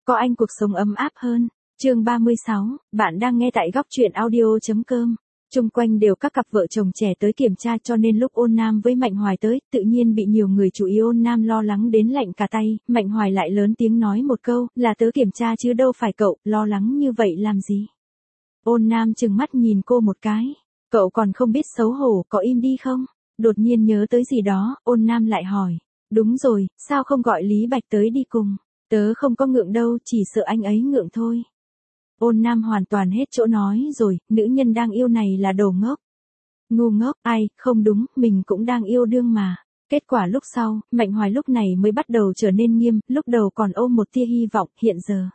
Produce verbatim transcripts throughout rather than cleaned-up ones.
có anh cuộc sống ấm áp hơn. Chương ba mươi sáu, bạn đang nghe tại góc truyện audio.com. Chung quanh đều các cặp vợ chồng trẻ tới kiểm tra, cho nên lúc Ôn Nam với Mạnh Hoài tới, tự nhiên bị nhiều người chú ý. Ôn Nam lo lắng đến lạnh cả tay, Mạnh Hoài lại lớn tiếng nói một câu, là tớ kiểm tra chứ đâu phải cậu, lo lắng như vậy làm gì. Ôn Nam trừng mắt nhìn cô một cái, cậu còn không biết xấu hổ, có im đi không? Đột nhiên nhớ tới gì đó, Ôn Nam lại hỏi, đúng rồi, sao không gọi Lý Bạch tới đi cùng? Tớ không có ngượng đâu, chỉ sợ anh ấy ngượng thôi. Ôn Nam hoàn toàn hết chỗ nói rồi, nữ nhân đang yêu này là đồ ngốc. Ngu ngốc, ai, không đúng, mình cũng đang yêu đương mà. Kết quả lúc sau, Mạnh Hoài lúc này mới bắt đầu trở nên nghiêm, lúc đầu còn ôm một tia hy vọng, hiện giờ.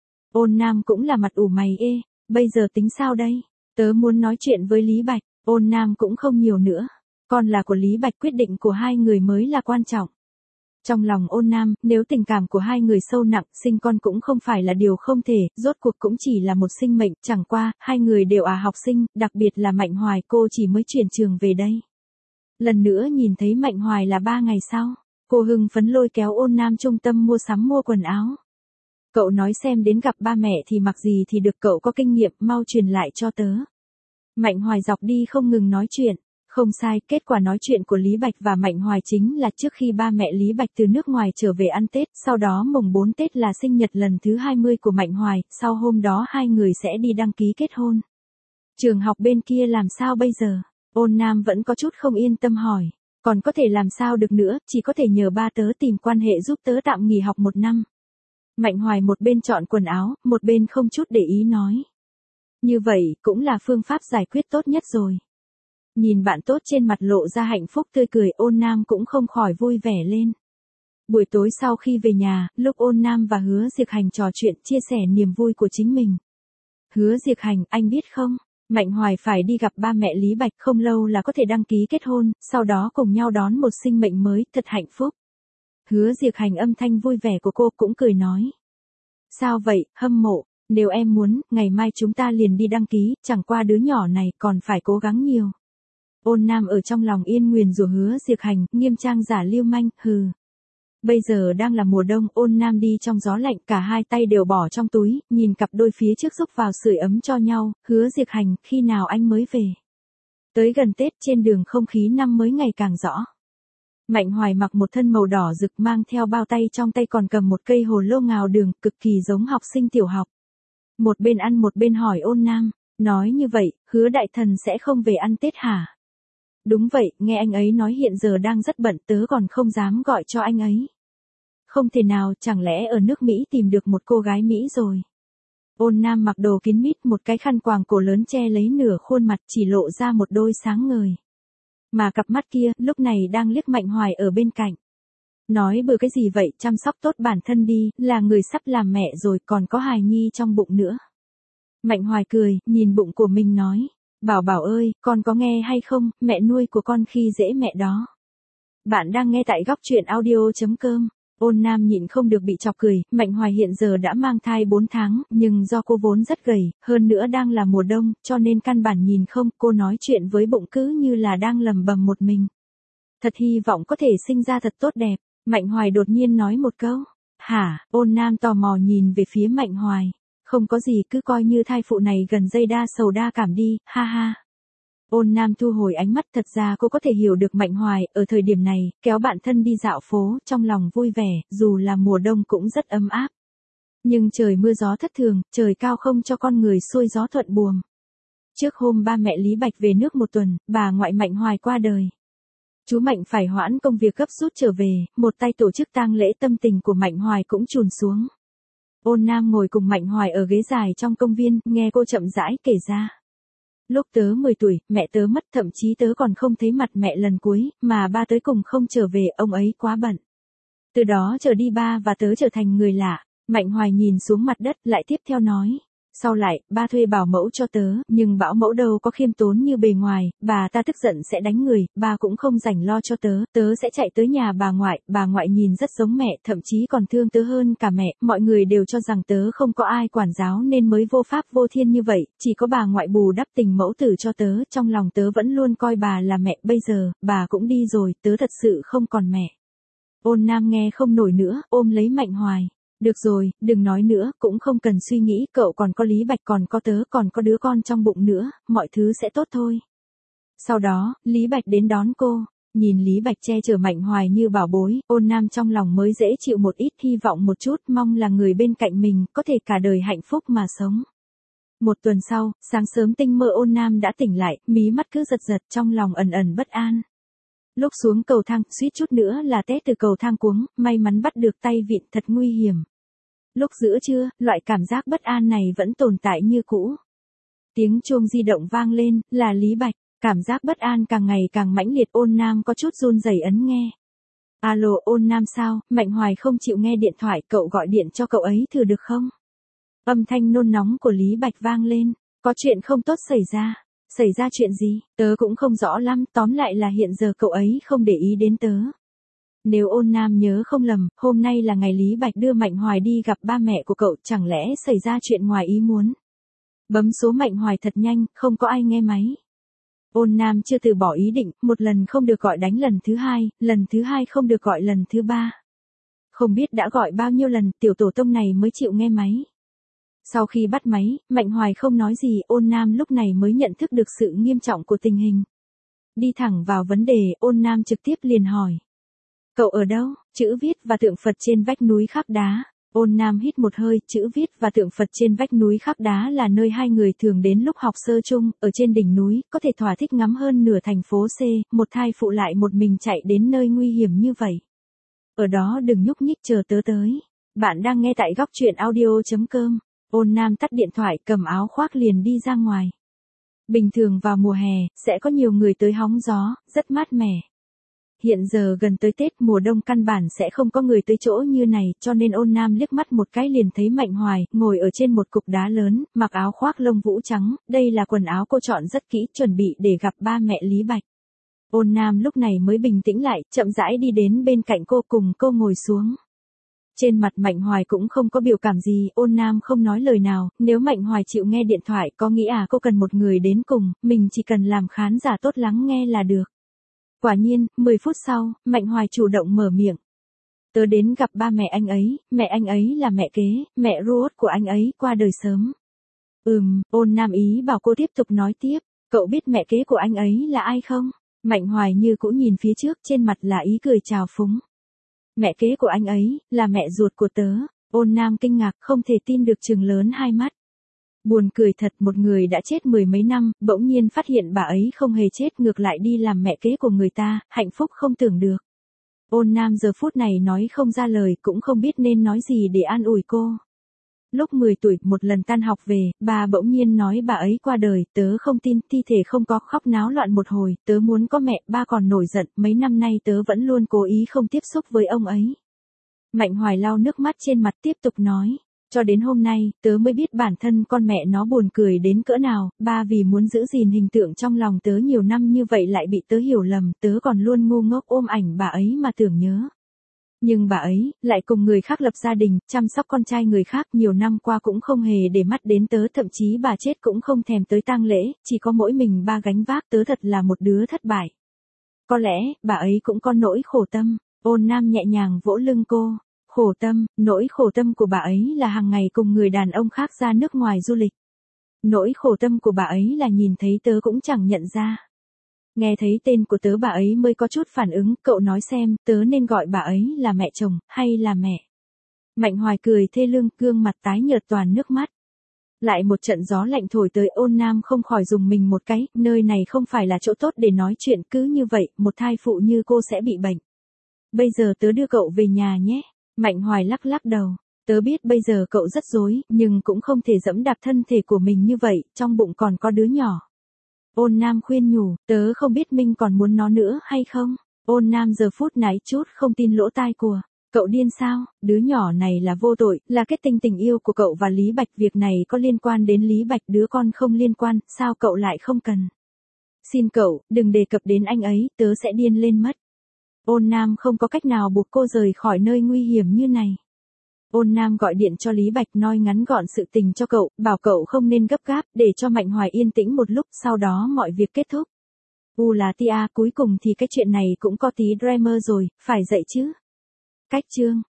Ôn Nam cũng là mặt ủ mày ê, bây giờ tính sao đây? Tớ muốn nói chuyện với Lý Bạch, Ôn Nam cũng không nhiều nữa. Còn là của Lý Bạch, quyết định của hai người mới là quan trọng. Trong lòng Ôn Nam, nếu tình cảm của hai người sâu nặng, sinh con cũng không phải là điều không thể, rốt cuộc cũng chỉ là một sinh mệnh, chẳng qua, hai người đều à học sinh, đặc biệt là Mạnh Hoài, cô chỉ mới chuyển trường về đây. Lần nữa nhìn thấy Mạnh Hoài là ba ngày sau, cô hưng phấn lôi kéo Ôn Nam trung tâm mua sắm mua quần áo. Cậu nói xem đến gặp ba mẹ thì mặc gì thì được, cậu có kinh nghiệm, mau truyền lại cho tớ. Mạnh Hoài dọc đi không ngừng nói chuyện. Không sai, kết quả nói chuyện của Lý Bạch và Mạnh Hoài chính là trước khi ba mẹ Lý Bạch từ nước ngoài trở về ăn Tết, sau đó mùng bốn Tết là sinh nhật lần thứ hai mươi của Mạnh Hoài, sau hôm đó hai người sẽ đi đăng ký kết hôn. Trường học bên kia làm sao bây giờ? Ôn Nam vẫn có chút không yên tâm hỏi, còn có thể làm sao được nữa, chỉ có thể nhờ ba tớ tìm quan hệ giúp tớ tạm nghỉ học một năm. Mạnh Hoài một bên chọn quần áo, một bên không chút để ý nói. Như vậy, cũng là phương pháp giải quyết tốt nhất rồi. Nhìn bạn tốt trên mặt lộ ra hạnh phúc tươi cười, Ôn Nam cũng không khỏi vui vẻ lên. Buổi tối sau khi về nhà, lúc Ôn Nam và Hứa Diệc Hành trò chuyện, chia sẻ niềm vui của chính mình. Hứa Diệc Hành, anh biết không, Mạnh Hoài phải đi gặp ba mẹ Lý Bạch, không lâu là có thể đăng ký kết hôn, sau đó cùng nhau đón một sinh mệnh mới, thật hạnh phúc. Hứa Diệc Hành âm thanh vui vẻ của cô cũng cười nói. Sao vậy, hâm mộ, nếu em muốn, ngày mai chúng ta liền đi đăng ký, chẳng qua đứa nhỏ này còn phải cố gắng nhiều. Ôn Nam ở trong lòng yên nguyền rủa Hứa Diệc Hành, nghiêm trang giả lưu manh, hừ. Bây giờ đang là mùa đông, Ôn Nam đi trong gió lạnh, cả hai tay đều bỏ trong túi, nhìn cặp đôi phía trước xúc vào sưởi ấm cho nhau, Hứa Diệc Hành, khi nào anh mới về? Tới gần Tết, trên đường không khí năm mới ngày càng rõ. Mạnh Hoài mặc một thân màu đỏ rực, mang theo bao tay, trong tay còn cầm một cây hồ lô ngào đường, cực kỳ giống học sinh tiểu học. Một bên ăn một bên hỏi Ôn Nam, nói như vậy, Hứa đại thần sẽ không về ăn Tết hả? Đúng vậy, nghe anh ấy nói hiện giờ đang rất bận, tớ còn không dám gọi cho anh ấy. Không thể nào, chẳng lẽ ở nước Mỹ tìm được một cô gái Mỹ rồi. Ôn Nam mặc đồ kín mít, một cái khăn quàng cổ lớn che lấy nửa khuôn mặt, chỉ lộ ra một đôi sáng ngời. Mà cặp mắt kia, lúc này đang liếc Mạnh Hoài ở bên cạnh. Nói bừa cái gì vậy, chăm sóc tốt bản thân đi, là người sắp làm mẹ rồi, còn có hài nhi trong bụng nữa. Mạnh Hoài cười, nhìn bụng của mình nói. Bảo Bảo ơi, con có nghe hay không, mẹ nuôi của con khi dễ mẹ đó. Bạn đang nghe tại góc truyện audio.com. Ôn Nam nhịn không được bị chọc cười, Mạnh Hoài hiện giờ đã mang thai bốn tháng, nhưng do cô vốn rất gầy, hơn nữa đang là mùa đông, cho nên căn bản nhìn không, cô nói chuyện với bụng cứ như là đang lầm bầm một mình. Thật hy vọng có thể sinh ra thật tốt đẹp, Mạnh Hoài đột nhiên nói một câu. Hả, Ôn Nam tò mò nhìn về phía Mạnh Hoài. Không có gì, cứ coi như thai phụ này gần dây đa sầu đa cảm đi, ha ha. Ôn Nam thu hồi ánh mắt, thật ra cô có thể hiểu được Mạnh Hoài, ở thời điểm này, kéo bạn thân đi dạo phố, trong lòng vui vẻ, dù là mùa đông cũng rất ấm áp. Nhưng trời mưa gió thất thường, trời cao không cho con người xuôi gió thuận buồm. Trước hôm ba mẹ Lý Bạch về nước một tuần, bà ngoại Mạnh Hoài qua đời. Chú Mạnh phải hoãn công việc gấp rút trở về, một tay tổ chức tang lễ, tâm tình của Mạnh Hoài cũng trùn xuống. Ôn Nam ngồi cùng Mạnh Hoài ở ghế dài trong công viên, nghe cô chậm rãi kể ra. Lúc tớ mười tuổi, mẹ tớ mất, thậm chí tớ còn không thấy mặt mẹ lần cuối, mà ba tớ cùng không trở về, ông ấy quá bận. Từ đó trở đi ba và tớ trở thành người lạ. Mạnh Hoài nhìn xuống mặt đất, lại tiếp theo nói. Sau lại, ba thuê bảo mẫu cho tớ, nhưng bảo mẫu đâu có khiêm tốn như bề ngoài, bà ta tức giận sẽ đánh người, ba cũng không rảnh lo cho tớ, tớ sẽ chạy tới nhà bà ngoại, bà ngoại nhìn rất giống mẹ, thậm chí còn thương tớ hơn cả mẹ, mọi người đều cho rằng tớ không có ai quản giáo nên mới vô pháp vô thiên như vậy, chỉ có bà ngoại bù đắp tình mẫu tử cho tớ, trong lòng tớ vẫn luôn coi bà là mẹ, bây giờ, bà cũng đi rồi, tớ thật sự không còn mẹ. Ôn Nam nghe không nổi nữa, ôm lấy Mạnh Hoài. Được rồi, đừng nói nữa, cũng không cần suy nghĩ, cậu còn có Lý Bạch, còn có tớ, còn có đứa con trong bụng nữa, mọi thứ sẽ tốt thôi. Sau đó, Lý Bạch đến đón cô, nhìn Lý Bạch che chở Mạnh Hoài như bảo bối, Ôn Nam trong lòng mới dễ chịu một ít, hy vọng một chút, mong là người bên cạnh mình, có thể cả đời hạnh phúc mà sống. Một tuần sau, sáng sớm tinh mơ Ôn Nam đã tỉnh lại, mí mắt cứ giật giật, trong lòng ẩn ẩn bất an. Lúc xuống cầu thang, suýt chút nữa là té từ cầu thang cuống, may mắn bắt được tay vịn, thật nguy hiểm. Lúc giữa trưa, loại cảm giác bất an này vẫn tồn tại như cũ. Tiếng chuông di động vang lên, là Lý Bạch, cảm giác bất an càng ngày càng mãnh liệt, Ôn Nam có chút run rẩy ấn nghe. Alo, Ôn Nam sao, Mạnh Hoài không chịu nghe điện thoại, cậu gọi điện cho cậu ấy thử được không? Âm thanh nôn nóng của Lý Bạch vang lên, có chuyện không tốt xảy ra. Xảy ra chuyện gì, tớ cũng không rõ lắm, tóm lại là hiện giờ cậu ấy không để ý đến tớ. Nếu Ôn Nam nhớ không lầm, hôm nay là ngày Lý Bạch đưa Mạnh Hoài đi gặp ba mẹ của cậu, chẳng lẽ xảy ra chuyện ngoài ý muốn. Bấm số Mạnh Hoài thật nhanh, không có ai nghe máy. Ôn Nam chưa từ bỏ ý định, một lần không được gọi đánh lần thứ hai, lần thứ hai không được gọi lần thứ ba. Không biết đã gọi bao nhiêu lần, tiểu tổ tông này mới chịu nghe máy. Sau khi bắt máy, Mạnh Hoài không nói gì, Ôn Nam lúc này mới nhận thức được sự nghiêm trọng của tình hình. Đi thẳng vào vấn đề, Ôn Nam trực tiếp liền hỏi. Cậu ở đâu? Chữ viết và tượng Phật trên vách núi khắc đá. Ôn Nam hít một hơi, chữ viết và tượng Phật trên vách núi khắc đá là nơi hai người thường đến lúc học sơ chung, ở trên đỉnh núi, có thể thỏa thích ngắm hơn nửa thành phố C, một thai phụ lại một mình chạy đến nơi nguy hiểm như vậy. Ở đó đừng nhúc nhích, chờ tớ tới. Bạn đang nghe tại góc truyện audio chấm com. Ôn Nam tắt điện thoại, cầm áo khoác liền đi ra ngoài. Bình thường vào mùa hè, sẽ có nhiều người tới hóng gió, rất mát mẻ. Hiện giờ gần tới Tết, mùa đông căn bản sẽ không có người tới chỗ như này, cho nên Ôn Nam liếc mắt một cái liền thấy Mạnh Hoài, ngồi ở trên một cục đá lớn, mặc áo khoác lông vũ trắng, đây là quần áo cô chọn rất kỹ, chuẩn bị để gặp ba mẹ Lý Bạch. Ôn Nam lúc này mới bình tĩnh lại, chậm rãi đi đến bên cạnh cô, cùng cô ngồi xuống. Trên mặt Mạnh Hoài cũng không có biểu cảm gì, Ôn Nam không nói lời nào, nếu Mạnh Hoài chịu nghe điện thoại, có nghĩ à cô cần một người đến cùng, mình chỉ cần làm khán giả tốt lắng nghe là được. Quả nhiên, mười phút sau, Mạnh Hoài chủ động mở miệng. Tớ đến gặp ba mẹ anh ấy, mẹ anh ấy là mẹ kế, mẹ ruột của anh ấy qua đời sớm. Ừm, Ôn Nam ý bảo cô tiếp tục nói tiếp, cậu biết mẹ kế của anh ấy là ai không? Mạnh Hoài như cũ nhìn phía trước, trên mặt là ý cười trào phúng. Mẹ kế của anh ấy, là mẹ ruột của tớ. Ôn Nam kinh ngạc, không thể tin được, trừng lớn hai mắt. Buồn cười thật, một người đã chết mười mấy năm, bỗng nhiên phát hiện bà ấy không hề chết, ngược lại đi làm mẹ kế của người ta, hạnh phúc không tưởng được. Ôn Nam giờ phút này nói không ra lời, cũng không biết nên nói gì để an ủi cô. Lúc mười tuổi, một lần tan học về, bà bỗng nhiên nói bà ấy qua đời, tớ không tin, thi thể không có, khóc náo loạn một hồi, tớ muốn có mẹ, ba còn nổi giận, mấy năm nay tớ vẫn luôn cố ý không tiếp xúc với ông ấy. Mạnh Hoài lau nước mắt trên mặt tiếp tục nói, cho đến hôm nay, tớ mới biết bản thân con mẹ nó buồn cười đến cỡ nào, ba vì muốn giữ gìn hình tượng trong lòng tớ nhiều năm như vậy lại bị tớ hiểu lầm, tớ còn luôn ngu ngốc ôm ảnh bà ấy mà tưởng nhớ. Nhưng bà ấy, lại cùng người khác lập gia đình, chăm sóc con trai người khác, nhiều năm qua cũng không hề để mắt đến tớ, thậm chí bà chết cũng không thèm tới tang lễ, chỉ có mỗi mình ba gánh vác, tớ thật là một đứa thất bại. Có lẽ, bà ấy cũng có nỗi khổ tâm. Ôn Nam nhẹ nhàng vỗ lưng cô. Khổ tâm, nỗi khổ tâm của bà ấy là hàng ngày cùng người đàn ông khác ra nước ngoài du lịch. Nỗi khổ tâm của bà ấy là nhìn thấy tớ cũng chẳng nhận ra. Nghe thấy tên của tớ bà ấy mới có chút phản ứng, cậu nói xem, tớ nên gọi bà ấy là mẹ chồng, hay là mẹ? Mạnh Hoài cười thê lương, gương mặt tái nhợt toàn nước mắt. Lại một trận gió lạnh thổi tới, Ôn Nam không khỏi dùng mình một cái, nơi này không phải là chỗ tốt để nói chuyện, cứ như vậy, một thai phụ như cô sẽ bị bệnh. Bây giờ tớ đưa cậu về nhà nhé. Mạnh Hoài lắc lắc đầu. Tớ biết bây giờ cậu rất rối, nhưng cũng không thể dẫm đạp thân thể của mình như vậy, trong bụng còn có đứa nhỏ. Ôn Nam khuyên nhủ, tớ không biết Minh còn muốn nó nữa hay không? Ôn Nam giờ phút này chút không tin lỗ tai của. Cậu điên sao, đứa nhỏ này là vô tội, là kết tinh tình yêu của cậu và Lý Bạch, việc này có liên quan đến Lý Bạch, đứa con không liên quan, sao cậu lại không cần? Xin cậu, đừng đề cập đến anh ấy, tớ sẽ điên lên mất. Ôn Nam không có cách nào buộc cô rời khỏi nơi nguy hiểm như này. Ôn Nam gọi điện cho Lý Bạch nói ngắn gọn sự tình cho cậu, bảo cậu không nên gấp gáp, để cho Mạnh Hoài yên tĩnh một lúc, sau đó mọi việc kết thúc. U là tia, cuối cùng thì cái chuyện này cũng có tí drama rồi, phải dậy chứ. Cách chương